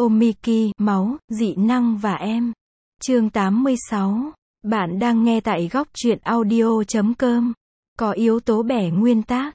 Omiki, máu, dị năng và em. Chương 86. Bạn đang nghe tại góc truyện audio.com. Có yếu tố bẻ nguyên tác.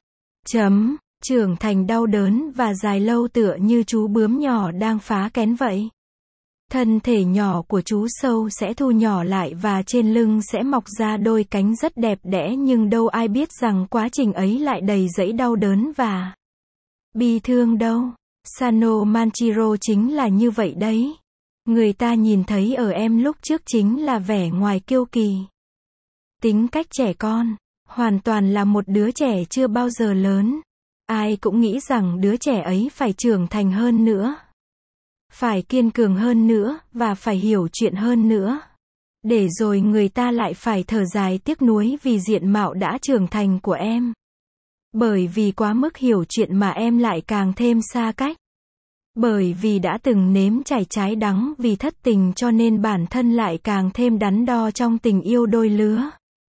Trưởng thành đau đớn và dài lâu tựa như chú bướm nhỏ đang phá kén vậy. Thân thể nhỏ của chú sâu sẽ thu nhỏ lại và trên lưng sẽ mọc ra đôi cánh rất đẹp đẽ, nhưng đâu ai biết rằng quá trình ấy lại đầy dẫy đau đớn và bi thương đâu. Sano Manchiro chính là như vậy đấy. Người ta nhìn thấy ở em lúc trước chính là vẻ ngoài kiêu kỳ, tính cách trẻ con, hoàn toàn là một đứa trẻ chưa bao giờ lớn. Ai cũng nghĩ rằng đứa trẻ ấy phải trưởng thành hơn nữa, phải kiên cường hơn nữa, và phải hiểu chuyện hơn nữa. Để rồi người ta lại phải thở dài tiếc nuối vì diện mạo đã trưởng thành của em. Bởi vì quá mức hiểu chuyện mà em lại càng thêm xa cách. Bởi vì đã từng nếm trải trái đắng vì thất tình cho nên bản thân lại càng thêm đắn đo trong tình yêu đôi lứa.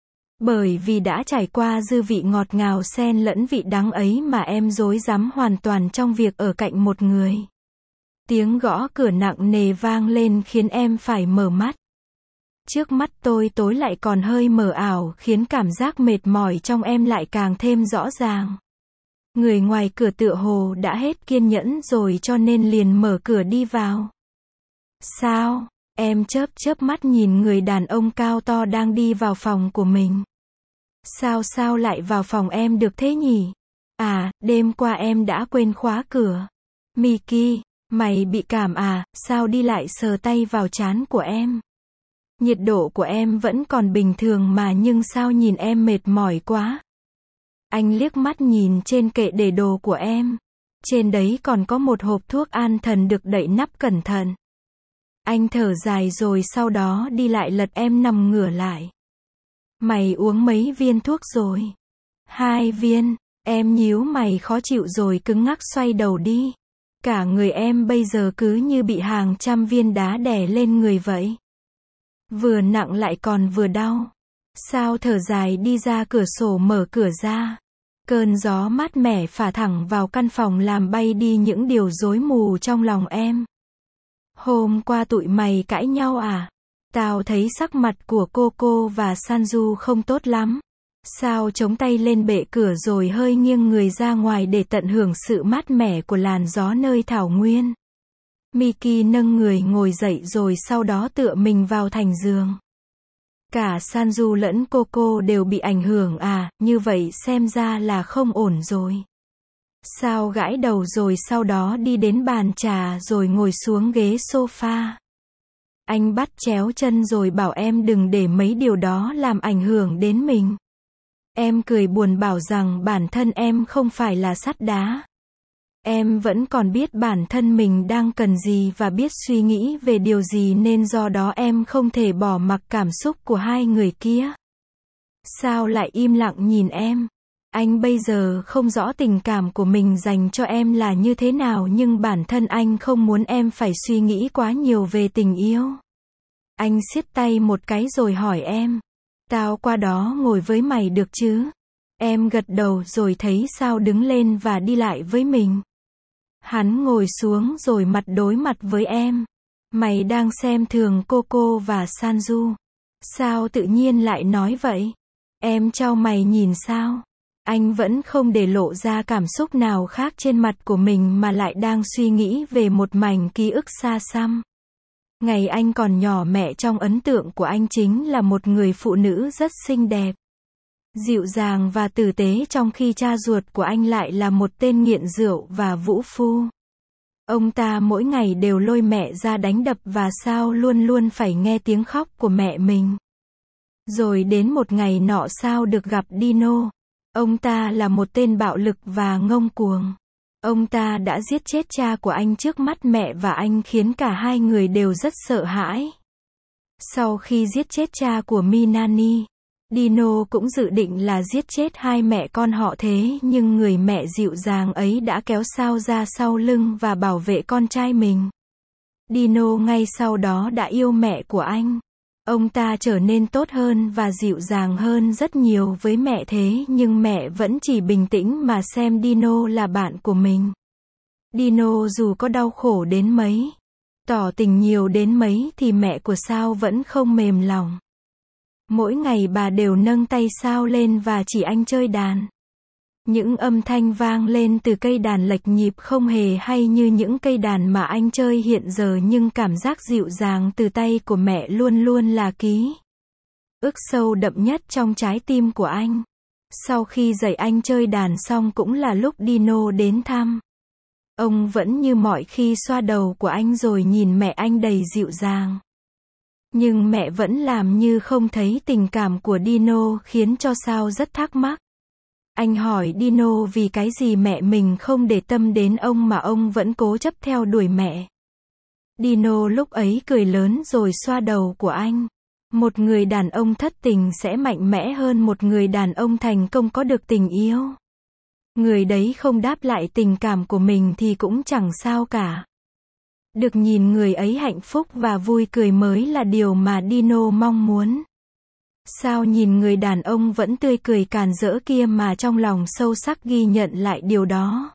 Bởi vì đã trải qua dư vị ngọt ngào xen lẫn vị đắng ấy mà em rối rắm hoàn toàn trong việc ở cạnh một người. Tiếng gõ cửa nặng nề vang lên khiến em phải mở mắt. Trước mắt tôi tối lại còn hơi mờ ảo, khiến cảm giác mệt mỏi trong em lại càng thêm rõ ràng. Người ngoài cửa tựa hồ đã hết kiên nhẫn rồi cho nên liền mở cửa đi vào. Sao? Em chớp mắt nhìn người đàn ông cao to đang đi vào phòng của mình. Sao lại vào phòng em được thế nhỉ? À, đêm qua em đã quên khóa cửa. Miki, mày bị cảm à? Sao đi lại sờ tay vào trán của em? Nhiệt độ của em vẫn còn bình thường mà nhưng sao nhìn em mệt mỏi quá? Anh liếc mắt nhìn trên kệ để đồ của em. Trên đấy còn có một hộp thuốc an thần được đậy nắp cẩn thận. Anh thở dài rồi sau đó đi lại lật em nằm ngửa lại. Mày uống mấy viên thuốc rồi? 2 viên. Em nhíu mày khó chịu rồi cứng ngắc xoay đầu đi. Cả người em bây giờ cứ như bị hàng trăm viên đá đè lên người vậy. Vừa nặng lại còn vừa đau. Sao thở dài đi ra cửa sổ mở cửa ra. Cơn gió mát mẻ phả thẳng vào căn phòng làm bay đi những điều rối mù trong lòng em. Hôm qua tụi mày cãi nhau à? Tao thấy sắc mặt của Coco và Sanju không tốt lắm. Sao chống tay lên bệ cửa rồi hơi nghiêng người ra ngoài để tận hưởng sự mát mẻ của làn gió nơi thảo nguyên. Miki nâng người ngồi dậy rồi sau đó tựa mình vào thành giường. Cả Sanju lẫn Coco đều bị ảnh hưởng à, như vậy xem ra là không ổn rồi. Sao gãi đầu rồi sau đó đi đến bàn trà rồi ngồi xuống ghế sofa. Anh bắt chéo chân rồi bảo em đừng để mấy điều đó làm ảnh hưởng đến mình. Em cười buồn bảo rằng bản thân em không phải là sắt đá. Em vẫn còn biết bản thân mình đang cần gì và biết suy nghĩ về điều gì nên do đó em không thể bỏ mặc cảm xúc của hai người kia. Sao lại im lặng nhìn em? Anh bây giờ không rõ tình cảm của mình dành cho em là như thế nào nhưng bản thân anh không muốn em phải suy nghĩ quá nhiều về tình yêu. Anh siết tay một cái rồi hỏi em. Tao qua đó ngồi với mày được chứ? Em gật đầu rồi thấy Sao đứng lên và đi lại với mình. Hắn ngồi xuống rồi mặt đối mặt với em. Mày đang xem thường Coco và Sanju. Sao tự nhiên lại nói vậy? Em chau mày nhìn Sao? Anh vẫn không để lộ ra cảm xúc nào khác trên mặt của mình mà lại đang suy nghĩ về một mảnh ký ức xa xăm. Ngày anh còn nhỏ mẹ trong ấn tượng của anh chính là một người phụ nữ rất xinh đẹp, dịu dàng và tử tế trong khi cha ruột của anh lại là một tên nghiện rượu và vũ phu. Ông ta mỗi ngày đều lôi mẹ ra đánh đập và Sao luôn luôn phải nghe tiếng khóc của mẹ mình. Rồi đến một ngày nọ Sao được gặp Dino. Ông ta là một tên bạo lực và ngông cuồng. Ông ta đã giết chết cha của anh trước mắt mẹ và anh khiến cả hai người đều rất sợ hãi. Sau khi giết chết cha của Minani, Dino cũng dự định là giết chết hai mẹ con họ thế nhưng người mẹ dịu dàng ấy đã kéo Sao ra sau lưng và bảo vệ con trai mình. Dino ngay sau đó đã yêu mẹ của anh. Ông ta trở nên tốt hơn và dịu dàng hơn rất nhiều với mẹ thế nhưng mẹ vẫn chỉ bình tĩnh mà xem Dino là bạn của mình. Dino dù có đau khổ đến mấy, Tỏ tình nhiều đến mấy thì mẹ của Sao vẫn không mềm lòng. Mỗi ngày bà đều nâng tay Sao lên và chỉ anh chơi đàn. Những âm thanh vang lên từ cây đàn lệch nhịp không hề hay như những cây đàn mà anh chơi hiện giờ, nhưng cảm giác dịu dàng từ tay của mẹ luôn luôn là ký ức sâu đậm nhất trong trái tim của anh. Sau khi dạy anh chơi đàn xong cũng là lúc Dino đến thăm. Ông vẫn như mọi khi xoa đầu của anh rồi nhìn mẹ anh đầy dịu dàng. Nhưng mẹ vẫn làm như không thấy tình cảm của Dino, khiến cho Sao rất thắc mắc. Anh hỏi Dino vì cái gì mẹ mình không để tâm đến ông mà ông vẫn cố chấp theo đuổi mẹ. Dino lúc ấy cười lớn rồi xoa đầu của anh. Một người đàn ông thất tình sẽ mạnh mẽ hơn một người đàn ông thành công có được tình yêu. Người đấy không đáp lại tình cảm của mình thì cũng chẳng sao cả. Được nhìn người ấy hạnh phúc và vui cười mới là điều mà Dino mong muốn. Sao nhìn người đàn ông vẫn tươi cười càn rỡ kia mà trong lòng sâu sắc ghi nhận lại điều đó.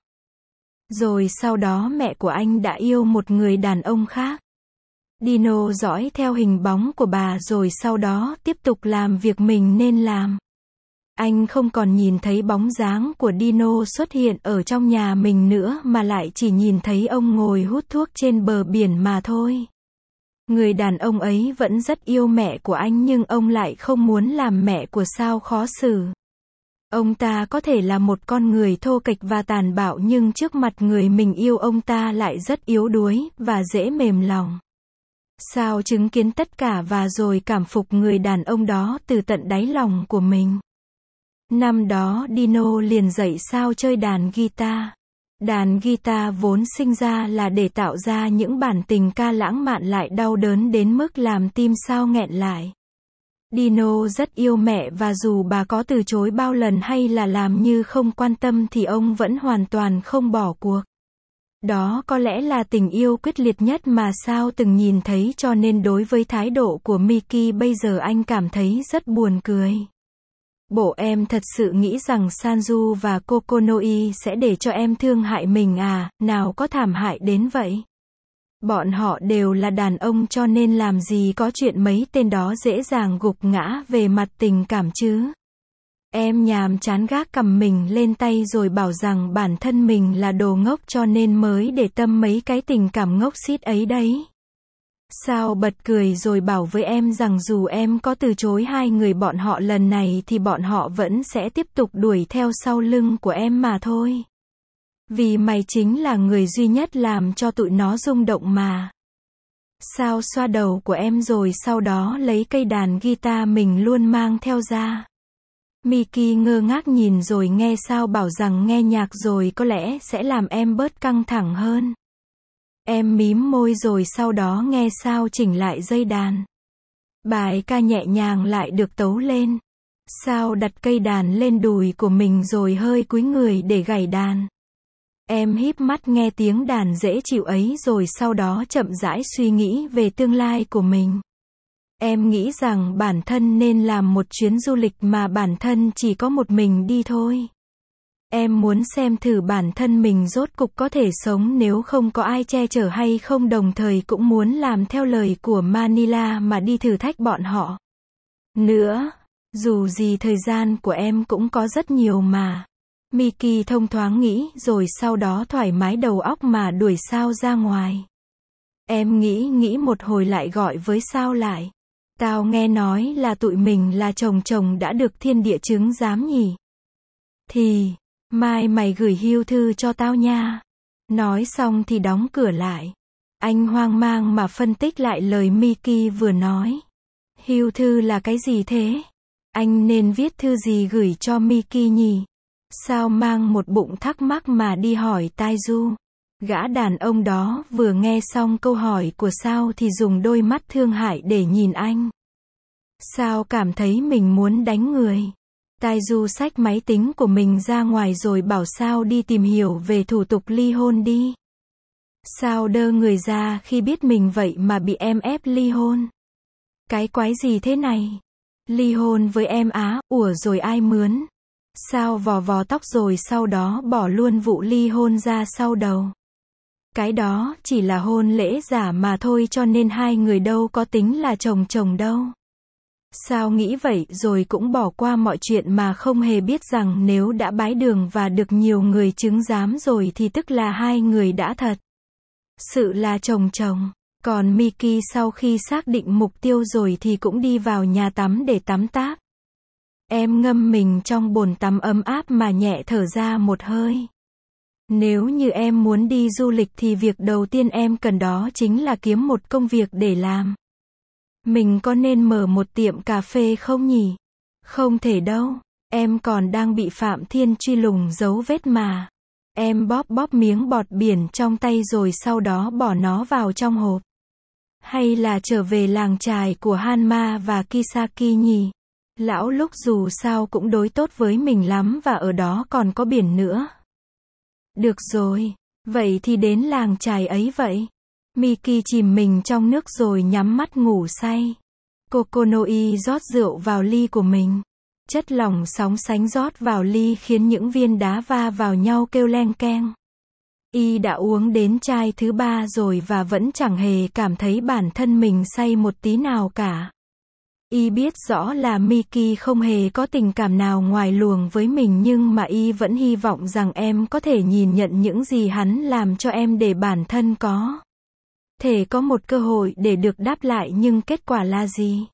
Rồi sau đó mẹ của anh đã yêu một người đàn ông khác. Dino dõi theo hình bóng của bà rồi sau đó tiếp tục làm việc mình nên làm. Anh không còn nhìn thấy bóng dáng của Dino xuất hiện ở trong nhà mình nữa mà lại chỉ nhìn thấy ông ngồi hút thuốc trên bờ biển mà thôi. Người đàn ông ấy vẫn rất yêu mẹ của anh nhưng ông lại không muốn làm mẹ của Sao khó xử. Ông ta có thể là một con người thô kệch và tàn bạo nhưng trước mặt người mình yêu ông ta lại rất yếu đuối và dễ mềm lòng. Sao chứng kiến tất cả và rồi cảm phục người đàn ông đó từ tận đáy lòng của mình. Năm đó Dino liền dạy Sao chơi đàn guitar. Đàn guitar vốn sinh ra là để tạo ra những bản tình ca lãng mạn lại đau đớn đến mức làm tim Sao nghẹn lại. Dino rất yêu mẹ và dù bà có từ chối bao lần hay là làm như không quan tâm thì ông vẫn hoàn toàn không bỏ cuộc. Đó có lẽ là tình yêu quyết liệt nhất mà Sao từng nhìn thấy, cho nên đối với thái độ của Miki bây giờ anh cảm thấy rất buồn cười. Bộ em thật sự nghĩ rằng Sanju và Kokonoi sẽ để cho em thương hại mình à, nào có thảm hại đến vậy. Bọn họ đều là đàn ông cho nên làm gì có chuyện mấy tên đó dễ dàng gục ngã về mặt tình cảm chứ. Em nhàm chán gác cằm mình lên tay rồi bảo rằng bản thân mình là đồ ngốc cho nên mới để tâm mấy cái tình cảm ngốc xít ấy đấy. Sao bật cười rồi bảo với em rằng dù em có từ chối hai người bọn họ lần này thì bọn họ vẫn sẽ tiếp tục đuổi theo sau lưng của em mà thôi. Vì mày chính là người duy nhất làm cho tụi nó rung động mà. Sao xoa đầu của em rồi sau đó lấy cây đàn guitar mình luôn mang theo ra. Miki ngơ ngác nhìn rồi nghe Sao bảo rằng nghe nhạc rồi có lẽ sẽ làm em bớt căng thẳng hơn. Em mím môi rồi sau đó nghe Sao chỉnh lại dây đàn. Bài ca nhẹ nhàng lại được tấu lên. Sao đặt cây đàn lên đùi của mình rồi hơi cúi người để gảy đàn. Em híp mắt nghe tiếng đàn dễ chịu ấy rồi sau đó chậm rãi suy nghĩ về tương lai của mình. Em nghĩ rằng bản thân nên làm một chuyến du lịch mà bản thân chỉ có một mình đi thôi. Em muốn xem thử bản thân mình rốt cục có thể sống nếu không có ai che chở hay không, đồng thời cũng muốn làm theo lời của Manila mà đi thử thách bọn họ. Nữa, dù gì thời gian của em cũng có rất nhiều mà. Miki thông thoáng nghĩ rồi sau đó thoải mái đầu óc mà đuổi Sao ra ngoài. Em nghĩ một hồi lại gọi với Sao lại. Tao nghe nói là tụi mình là chồng đã được thiên địa chứng giám nhỉ. Thì, mai mày gửi hưu thư cho tao nha. Nói xong thì đóng cửa lại. Anh hoang mang mà phân tích lại lời Miki vừa nói. Hưu thư là cái gì thế? Anh nên viết thư gì gửi cho Miki nhỉ? Sao mang một bụng thắc mắc mà đi hỏi Taiju. Gã đàn ông đó vừa nghe xong câu hỏi của Sao thì dùng đôi mắt thương hại để nhìn anh. Sao cảm thấy mình muốn đánh người. Taiju xách máy tính của mình ra ngoài rồi bảo Sao đi tìm hiểu về thủ tục ly hôn đi. Sao đơ người ra khi biết mình vậy mà bị em ép ly hôn. Cái quái gì thế này? Ly hôn với em á, ủa rồi ai mướn? Sao vò vò tóc rồi sau đó bỏ luôn vụ ly hôn ra sau đầu. Cái đó chỉ là hôn lễ giả mà thôi, cho nên hai người đâu có tính là chồng chồng đâu. Sao nghĩ vậy rồi cũng bỏ qua mọi chuyện mà không hề biết rằng nếu đã bái đường và được nhiều người chứng giám rồi thì tức là hai người đã thật sự là chồng chồng. Còn Miki sau khi xác định mục tiêu rồi thì cũng đi vào nhà tắm để tắm táp. Em ngâm mình trong bồn tắm ấm áp mà nhẹ thở ra một hơi. Nếu như em muốn đi du lịch thì việc đầu tiên em cần đó chính là kiếm một công việc để làm. Mình có nên mở một tiệm cà phê không nhỉ? Không thể đâu. Em còn đang bị Phạm Thiên truy lùng dấu vết mà. Em bóp miếng bọt biển trong tay rồi sau đó bỏ nó vào trong hộp. Hay là trở về làng chài của Hanma và Kisaki nhỉ? Lão lúc dù sao cũng đối tốt với mình lắm và ở đó còn có biển nữa. Được rồi. Vậy thì đến làng chài ấy vậy. Miki chìm mình trong nước rồi nhắm mắt ngủ say. Kokonoi rót rượu vào ly của mình. Chất lỏng sóng sánh rót vào ly khiến những viên đá va vào nhau kêu leng keng. Y đã uống đến chai thứ 3 rồi và vẫn chẳng hề cảm thấy bản thân mình say một tí nào cả. Y biết rõ là Miki không hề có tình cảm nào ngoài luồng với mình, nhưng mà Y vẫn hy vọng rằng em có thể nhìn nhận những gì hắn làm cho em để bản thân có thể có một cơ hội để được đáp lại, nhưng kết quả là gì?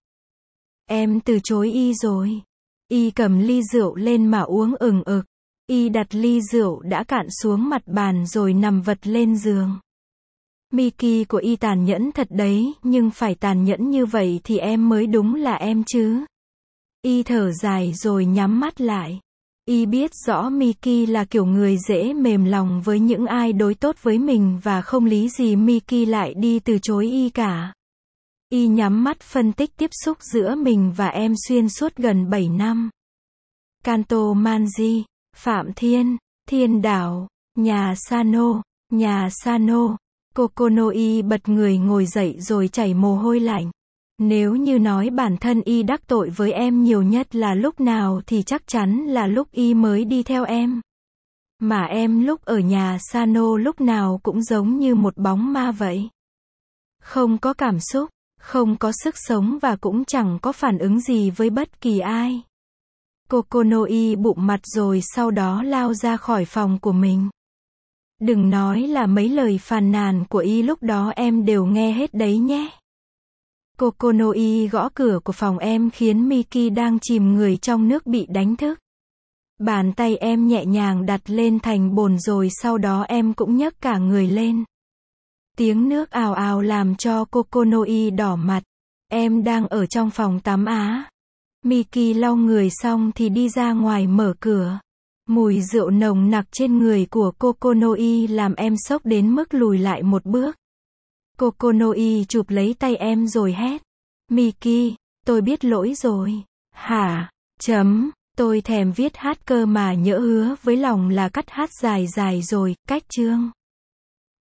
Em từ chối Y rồi. Y cầm ly rượu lên mà uống ừng ực. Y đặt ly rượu đã cạn xuống mặt bàn rồi nằm vật lên giường. Miki của Y tàn nhẫn thật đấy, nhưng phải tàn nhẫn như vậy thì em mới đúng là em chứ. Y thở dài rồi nhắm mắt lại. Y biết rõ Miki là kiểu người dễ mềm lòng với những ai đối tốt với mình và không lý gì Miki lại đi từ chối Y cả. Y nhắm mắt phân tích tiếp xúc giữa mình và em xuyên suốt gần 7 năm. Kanto Manji, Phạm Thiên, Thiên Đảo, nhà Sano. Kokonoi bật người ngồi dậy rồi chảy mồ hôi lạnh. Nếu như nói bản thân Y đắc tội với em nhiều nhất là lúc nào thì chắc chắn là lúc Y mới đi theo em. Mà em lúc ở nhà Sano lúc nào cũng giống như một bóng ma vậy. Không có cảm xúc, không có sức sống và cũng chẳng có phản ứng gì với bất kỳ ai. Kokonoi bụm mặt rồi sau đó lao ra khỏi phòng của mình. Đừng nói là mấy lời phàn nàn của Y lúc đó em đều nghe hết đấy nhé. Kokonoi gõ cửa của phòng em khiến Miki đang chìm người trong nước bị đánh thức. Bàn tay em nhẹ nhàng đặt lên thành bồn rồi sau đó em cũng nhấc cả người lên. Tiếng nước ào ào làm cho Kokonoi đỏ mặt. Em đang ở trong phòng tắm á. Miki lau người xong thì đi ra ngoài mở cửa. Mùi rượu nồng nặc trên người của Kokonoi làm em sốc đến mức lùi lại một bước. Kokonoi chụp lấy tay em rồi hét. Miki, tôi biết lỗi rồi. Hả? Tôi thèm viết hát cơ mà nhỡ hứa với lòng là cắt hát dài dài rồi, cách chương.